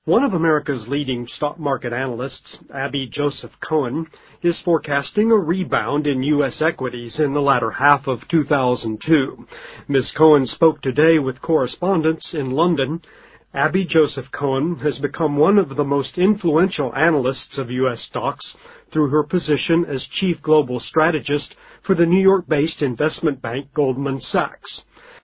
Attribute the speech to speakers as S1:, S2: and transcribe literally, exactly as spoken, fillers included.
S1: One of America's leading stock market analysts, Abby Joseph Cohen, is forecasting a rebound in U S equities in the latter half of two thousand two. Miz Cohen spoke today with correspondents in London. Abby Joseph Cohen has become one of the most influential analysts of U S stocks through her position as chief global strategist for the New York-based investment bank Goldman Sachs.